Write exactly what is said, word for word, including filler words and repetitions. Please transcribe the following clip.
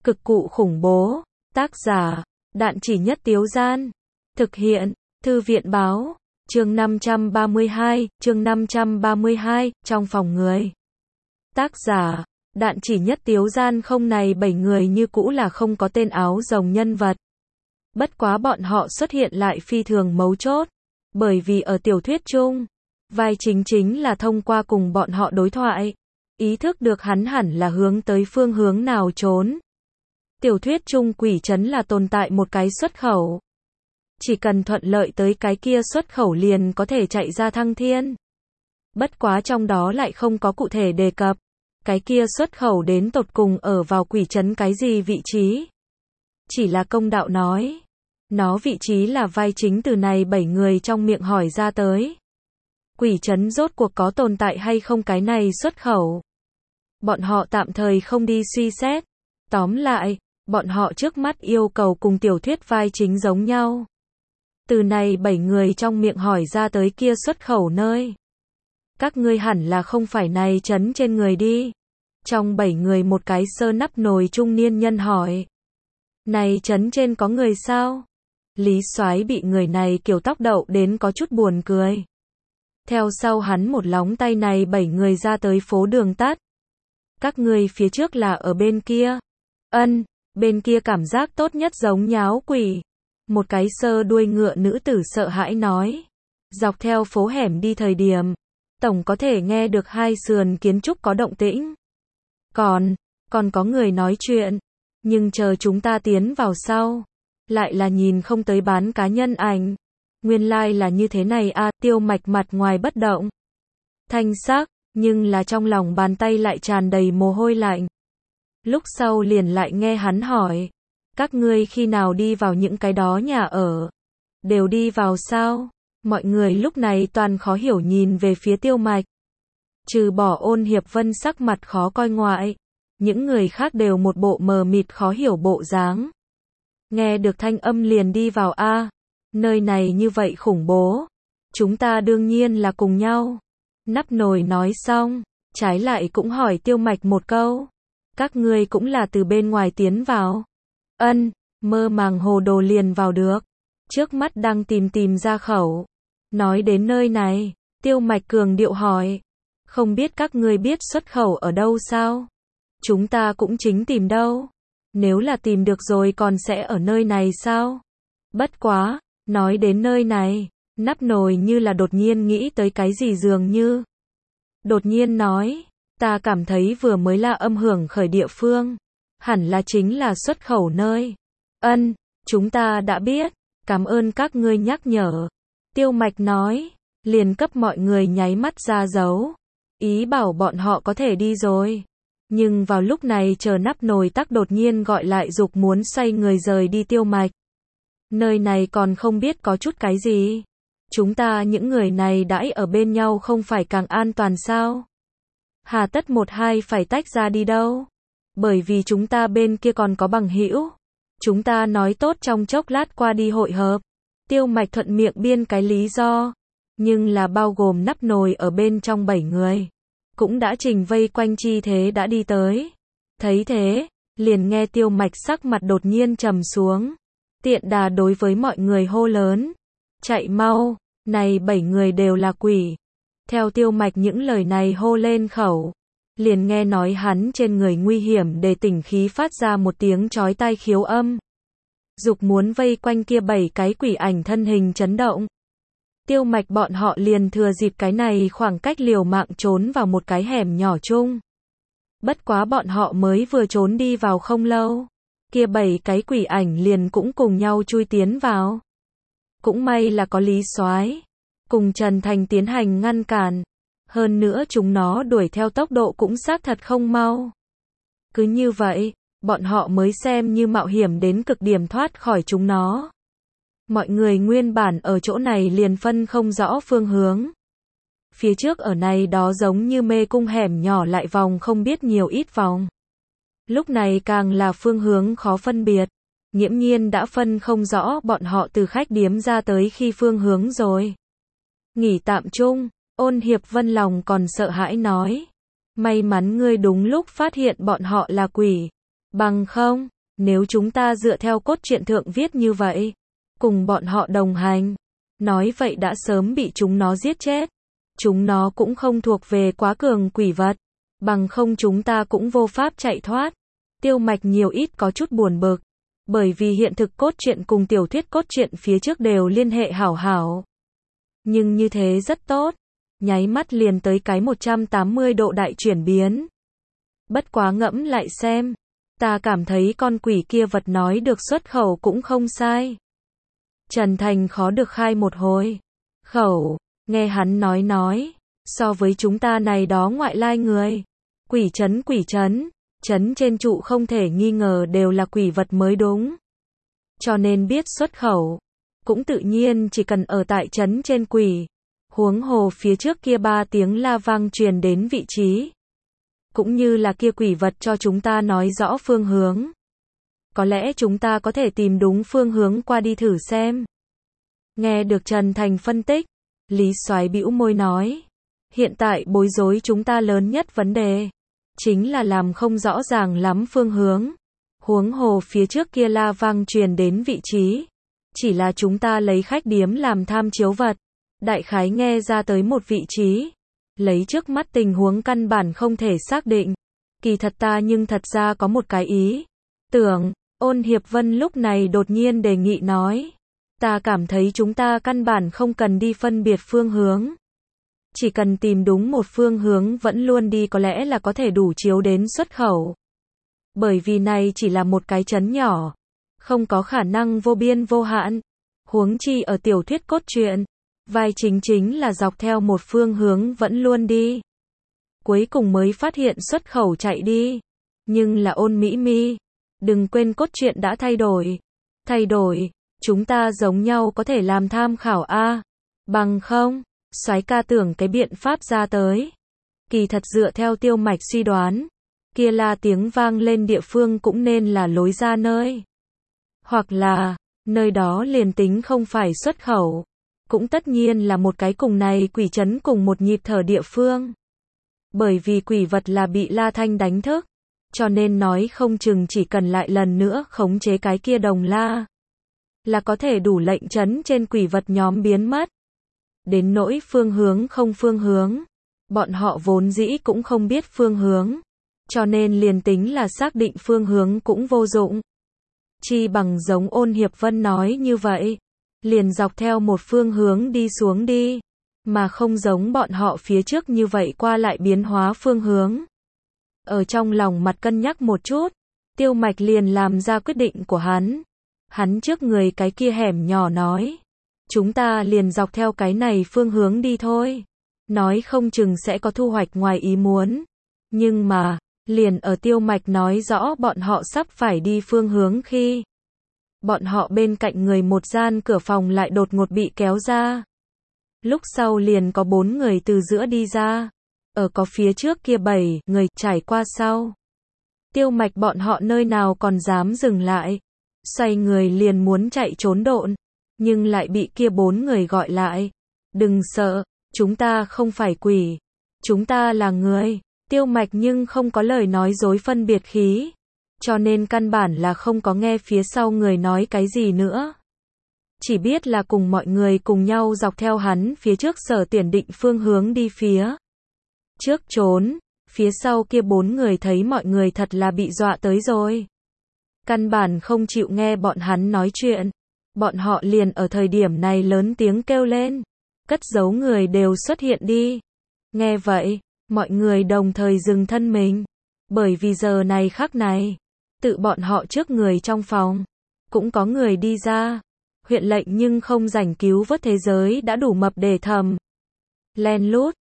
Cực cụ khủng bố. Tác giả, Đạn Chỉ Nhất Tiếu Gian. Thực hiện, Thư viện báo. Chương năm trăm ba mươi hai, chương năm trăm ba mươi hai, trong phòng người. Tác giả, Đạn Chỉ Nhất Tiếu Gian. Không, này bảy người như cũ là không có tên áo rồng nhân vật. Bất quá bọn họ xuất hiện lại phi thường mấu chốt. Bởi vì ở tiểu thuyết chung, vai chính chính là thông qua cùng bọn họ đối thoại, ý thức được hắn hẳn là hướng tới phương hướng nào trốn. Tiểu thuyết chung quỷ trấn là tồn tại một cái xuất khẩu. Chỉ cần thuận lợi tới cái kia xuất khẩu liền có thể chạy ra thăng thiên. Bất quá trong đó lại không có cụ thể đề cập. Cái kia xuất khẩu đến tột cùng ở vào quỷ trấn cái gì vị trí. Chỉ là công đạo nói. Nó vị trí là vai chính từ này bảy người trong miệng hỏi ra tới. Quỷ trấn rốt cuộc có tồn tại hay không cái này xuất khẩu. Bọn họ tạm thời không đi suy xét. Tóm lại, bọn họ trước mắt yêu cầu cùng tiểu thuyết vai chính giống nhau. Từ này bảy người trong miệng hỏi ra tới kia xuất khẩu nơi. Các ngươi hẳn là không phải này trấn trên người đi. Trong bảy người một cái sơ nắp nồi trung niên nhân hỏi. Này trấn trên có người sao? Lý Soái bị người này kiểu tóc đậu đến có chút buồn cười. Theo sau hắn một lóng tay này bảy người ra tới phố đường tắt. Các ngươi phía trước là ở bên kia. Ân, bên kia cảm giác tốt nhất giống nháo quỷ. Một cái sơ đuôi ngựa nữ tử sợ hãi nói. Dọc theo phố hẻm đi thời điểm, tổng có thể nghe được hai sườn kiến trúc có động tĩnh. Còn, còn có người nói chuyện. Nhưng chờ chúng ta tiến vào sau, lại là nhìn không tới bán cá nhân ảnh. Nguyên lai like là như thế này a. Tiêu Mạch mặt ngoài bất động, thanh sắc, nhưng là trong lòng bàn tay lại tràn đầy mồ hôi lạnh. Lúc sau liền lại nghe hắn hỏi. Các ngươi khi nào đi vào những cái đó nhà ở? Đều đi vào sao? Mọi người lúc này toàn khó hiểu nhìn về phía Tiêu Mạch. Trừ bỏ Ôn Hiệp Vân sắc mặt khó coi ngoại, những người khác đều một bộ mờ mịt khó hiểu bộ dáng. Nghe được thanh âm liền đi vào a. Nơi này như vậy khủng bố. Chúng ta đương nhiên là cùng nhau. Nắp nồi nói xong, trái lại cũng hỏi Tiêu Mạch một câu. Các ngươi cũng là từ bên ngoài tiến vào. Ân, mơ màng hồ đồ liền vào được. Trước mắt đang tìm tìm ra khẩu. Nói đến nơi này, Tiêu Mạch cường điệu hỏi. Không biết các ngươi biết xuất khẩu ở đâu sao? Chúng ta cũng chính tìm đâu. Nếu là tìm được rồi còn sẽ ở nơi này sao? Bất quá, nói đến nơi này, nắp nồi như là đột nhiên nghĩ tới cái gì dường như. Đột nhiên nói, ta cảm thấy vừa mới là âm hưởng khởi địa phương. Hẳn là chính là xuất khẩu nơi. Ân, chúng ta đã biết, cảm ơn các ngươi nhắc nhở. Tiêu Mạch nói, liền cấp mọi người nháy mắt ra dấu. Ý bảo bọn họ có thể đi rồi. Nhưng vào lúc này chờ nắp nồi tắc đột nhiên gọi lại dục muốn xoay người rời đi Tiêu Mạch. Nơi này còn không biết có chút cái gì. Chúng ta những người này đãi ở bên nhau không phải càng an toàn sao? Hà tất một hai phải tách ra đi đâu? Bởi vì chúng ta bên kia còn có bằng hữu. Chúng ta nói tốt trong chốc lát qua đi hội hợp. Tiêu Mạch thuận miệng biên cái lý do. Nhưng là bao gồm nắp nồi ở bên trong bảy người. Cũng đã trình vây quanh chi thế đã đi tới. Thấy thế, liền nghe Tiêu Mạch sắc mặt đột nhiên trầm xuống. Tiện đà đối với mọi người hô lớn. Chạy mau, này bảy người đều là quỷ. Theo Tiêu Mạch những lời này hô lên khẩu. Liền nghe nói hắn trên người nguy hiểm để tỉnh khí phát ra một tiếng chói tai khiếu âm. Dục muốn vây quanh kia bảy cái quỷ ảnh thân hình chấn động. Tiêu Mạch bọn họ liền thừa dịp cái này khoảng cách liều mạng trốn vào một cái hẻm nhỏ chung. Bất quá bọn họ mới vừa trốn đi vào không lâu. Kia bảy cái quỷ ảnh liền cũng cùng nhau chui tiến vào. Cũng may là có Lý Soái cùng Trần Thành tiến hành ngăn cản. Hơn nữa chúng nó đuổi theo tốc độ cũng xác thật không mau. Cứ như vậy, bọn họ mới xem như mạo hiểm đến cực điểm thoát khỏi chúng nó. Mọi người nguyên bản ở chỗ này liền phân không rõ phương hướng. Phía trước ở này đó giống như mê cung hẻm nhỏ lại vòng không biết nhiều ít vòng. Lúc này càng là phương hướng khó phân biệt. Nghiễm nhiên đã phân không rõ bọn họ từ khách điếm ra tới khi phương hướng rồi. Nghỉ tạm chung. Ôn Hiệp Vân lòng còn sợ hãi nói. May mắn ngươi đúng lúc phát hiện bọn họ là quỷ. Bằng không, Nếu chúng ta dựa theo cốt truyện thượng viết như vậy, cùng bọn họ đồng hành, nói vậy đã sớm bị chúng nó giết chết. Chúng nó cũng không thuộc về quá cường quỷ vật, bằng không chúng ta cũng vô pháp chạy thoát. Tiêu Mạch nhiều ít có chút buồn bực, bởi vì hiện thực cốt truyện cùng tiểu thuyết cốt truyện phía trước đều liên hệ hảo hảo. Nhưng như thế rất tốt, nháy mắt liền tới cái một trăm tám mươi độ đại chuyển biến. Bất quá ngẫm lại xem, ta cảm thấy con quỷ kia vật nói được xuất khẩu cũng không sai. Trần Thành khó được khai một hồi khẩu, nghe hắn nói nói, so với chúng ta này đó ngoại lai người, quỷ trấn quỷ trấn, trấn trên trụ không thể nghi ngờ đều là quỷ vật mới đúng. Cho nên biết xuất khẩu, cũng tự nhiên chỉ cần ở tại trấn trên quỷ, huống hồ phía trước kia ba tiếng la vang truyền đến vị trí. Cũng như là kia quỷ vật cho chúng ta nói rõ phương hướng. Có lẽ chúng ta có thể tìm đúng phương hướng qua đi thử xem. Nghe được Trần Thành phân tích, Lý Soái bĩu môi nói, hiện tại bối rối chúng ta lớn nhất vấn đề, chính là làm không rõ ràng lắm phương hướng. Huống hồ phía trước kia la vang truyền đến vị trí, chỉ là chúng ta lấy khách điếm làm tham chiếu vật, đại khái nghe ra tới một vị trí. Lấy trước mắt tình huống căn bản không thể xác định. Kỳ thật ta nhưng thật ra có một cái ý tưởng. Ôn Hiệp Vân lúc này đột nhiên đề nghị nói, ta cảm thấy chúng ta căn bản không cần đi phân biệt phương hướng. Chỉ cần tìm đúng một phương hướng vẫn luôn đi có lẽ là có thể đủ chiếu đến xuất khẩu. Bởi vì này chỉ là một cái trấn nhỏ, không có khả năng vô biên vô hạn. Huống chi ở tiểu thuyết cốt truyện, vai chính chính là dọc theo một phương hướng vẫn luôn đi. Cuối cùng mới phát hiện xuất khẩu chạy đi. Nhưng là Ôn Mỹ Mi, đừng quên cốt truyện đã thay đổi. Thay đổi, chúng ta giống nhau có thể làm tham khảo a. Bằng không, Soái ca tưởng cái biện pháp ra tới. Kỳ thật dựa theo Tiêu Mạch suy đoán, kia la tiếng vang lên địa phương cũng nên là lối ra nơi. Hoặc là, nơi đó liền tính không phải xuất khẩu, cũng tất nhiên là một cái cùng này quỷ trấn cùng một nhịp thở địa phương. Bởi vì quỷ vật là bị La Thanh đánh thức, cho nên nói không chừng chỉ cần lại lần nữa khống chế cái kia đồng la, là có thể đủ lệnh trấn trên quỷ vật nhóm biến mất. Đến nỗi phương hướng không phương hướng, bọn họ vốn dĩ cũng không biết phương hướng, cho nên liền tính là xác định phương hướng cũng vô dụng. Chi bằng giống Ôn Hiệp Vân nói như vậy, liền dọc theo một phương hướng đi xuống đi, mà không giống bọn họ phía trước như vậy qua lại biến hóa phương hướng. Ở trong lòng mặt cân nhắc một chút, Tiêu Mạch liền làm ra quyết định của hắn. Hắn trước người cái kia hẻm nhỏ nói, chúng ta liền dọc theo cái này phương hướng đi thôi. Nói không chừng sẽ có thu hoạch ngoài ý muốn. Nhưng mà, liền ở Tiêu Mạch nói rõ bọn họ sắp phải đi phương hướng khi bọn họ bên cạnh người một gian cửa phòng lại đột ngột bị kéo ra. Lúc sau liền có bốn người từ giữa đi ra. Ở có phía trước kia bảy người trải qua sau. Tiêu Mạch bọn họ nơi nào còn dám dừng lại. Xoay người liền muốn chạy trốn độn. Nhưng lại bị kia bốn người gọi lại. Đừng sợ, chúng ta không phải quỷ. Chúng ta là người. Tiêu Mạch nhưng không có lời nói dối phân biệt khí. Cho nên căn bản là không có nghe phía sau người nói cái gì nữa. Chỉ biết là cùng mọi người cùng nhau dọc theo hắn phía trước sở tiền định phương hướng đi phía trước trốn. Phía sau kia bốn người thấy mọi người thật là bị dọa tới rồi. Căn bản không chịu nghe bọn hắn nói chuyện. Bọn họ liền ở thời điểm này lớn tiếng kêu lên. Cất giấu người đều xuất hiện đi. Nghe vậy, mọi người đồng thời dừng thân mình. Bởi vì giờ này khắc này, tự bọn họ trước người trong phòng, cũng có người đi ra. Huyện lệnh nhưng không rảnh cứu vớt thế giới đã đủ mập để thầm. Len lút,